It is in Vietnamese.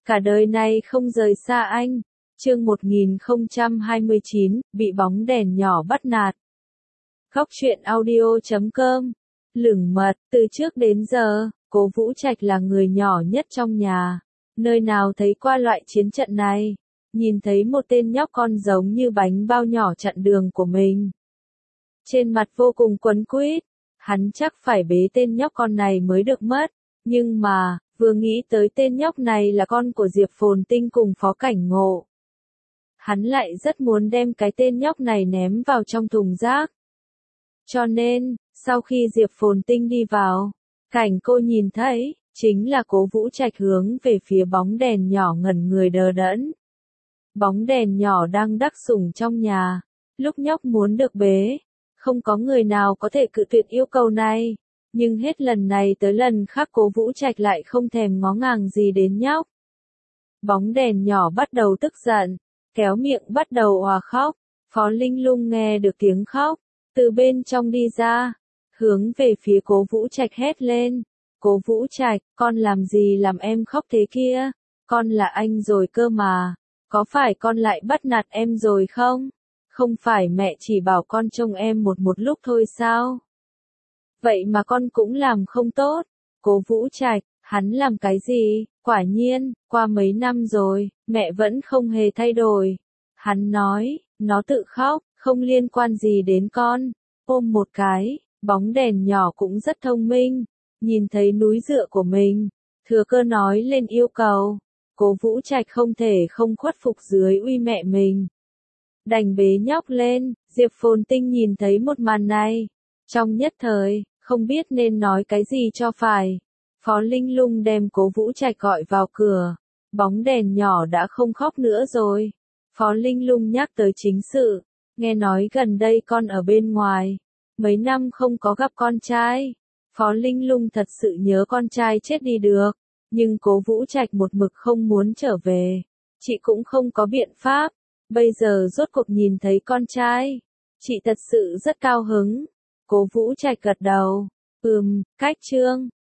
cả đời này không rời xa anh. Chương 1029, bị bóng đèn nhỏ bắt nạt. Góc truyện audio.com. Lửng mật, từ trước đến giờ, Cố Vũ Trạch là người nhỏ nhất trong nhà. Nơi nào thấy qua loại chiến trận này, nhìn thấy một tên nhóc con giống như bánh bao nhỏ chặn đường của mình. Trên mặt vô cùng quấn quýt, hắn chắc phải bế tên nhóc con này mới được mất. Nhưng mà, vừa nghĩ tới tên nhóc này là con của Diệp Phồn Tinh cùng Phó Cảnh Ngộ, hắn lại rất muốn đem cái tên nhóc này ném vào trong thùng rác. Cho nên, sau khi Diệp Phồn Tinh đi vào, cảnh cô nhìn thấy, chính là Cố Vũ Trạch hướng về phía bóng đèn nhỏ ngẩn người đờ đẫn. Bóng đèn nhỏ đang đắc sủng trong nhà, lúc nhóc muốn được bế, không có người nào có thể cự tuyệt yêu cầu này. Nhưng hết lần này tới lần khác Cố Vũ Trạch lại không thèm ngó ngàng gì đến nhóc. Bóng đèn nhỏ bắt đầu tức giận, kéo miệng bắt đầu òa khóc. Phó Linh Lung nghe được tiếng khóc, từ bên trong đi ra, hướng về phía Cố Vũ Trạch hét lên. Cố Vũ Trạch, con làm gì làm em khóc thế kia? Con là anh rồi cơ mà. Có phải con lại bắt nạt em rồi không? Không phải mẹ chỉ bảo con trông em một lúc thôi sao? Vậy mà con cũng làm không tốt. Cố Vũ Trạch, hắn làm cái gì? Quả nhiên, qua mấy năm rồi, mẹ vẫn không hề thay đổi. Hắn nói, nó tự khóc, không liên quan gì đến con. Ôm một cái, bóng đèn nhỏ cũng rất thông minh. Nhìn thấy núi dựa của mình, thừa cơ nói lên yêu cầu. Cố Vũ Trạch không thể không khuất phục dưới uy mẹ mình. Đành bế nhóc lên. Diệp Phồn Tinh nhìn thấy một màn này, trong nhất thời, không biết nên nói cái gì cho phải. Phó Linh Lung đem Cố Vũ Trạch gọi vào cửa. Bóng đèn nhỏ đã không khóc nữa rồi. Phó Linh Lung nhắc tới chính sự. Nghe nói gần đây con ở bên ngoài, mấy năm không có gặp con trai. Phó Linh Lung thật sự nhớ con trai chết đi được. Nhưng Cố Vũ Trạch một mực không muốn trở về. Chị cũng không có biện pháp. Bây giờ rốt cuộc nhìn thấy con trai, chị thật sự rất cao hứng. Cố Vũ Trạch gật đầu. Cách chương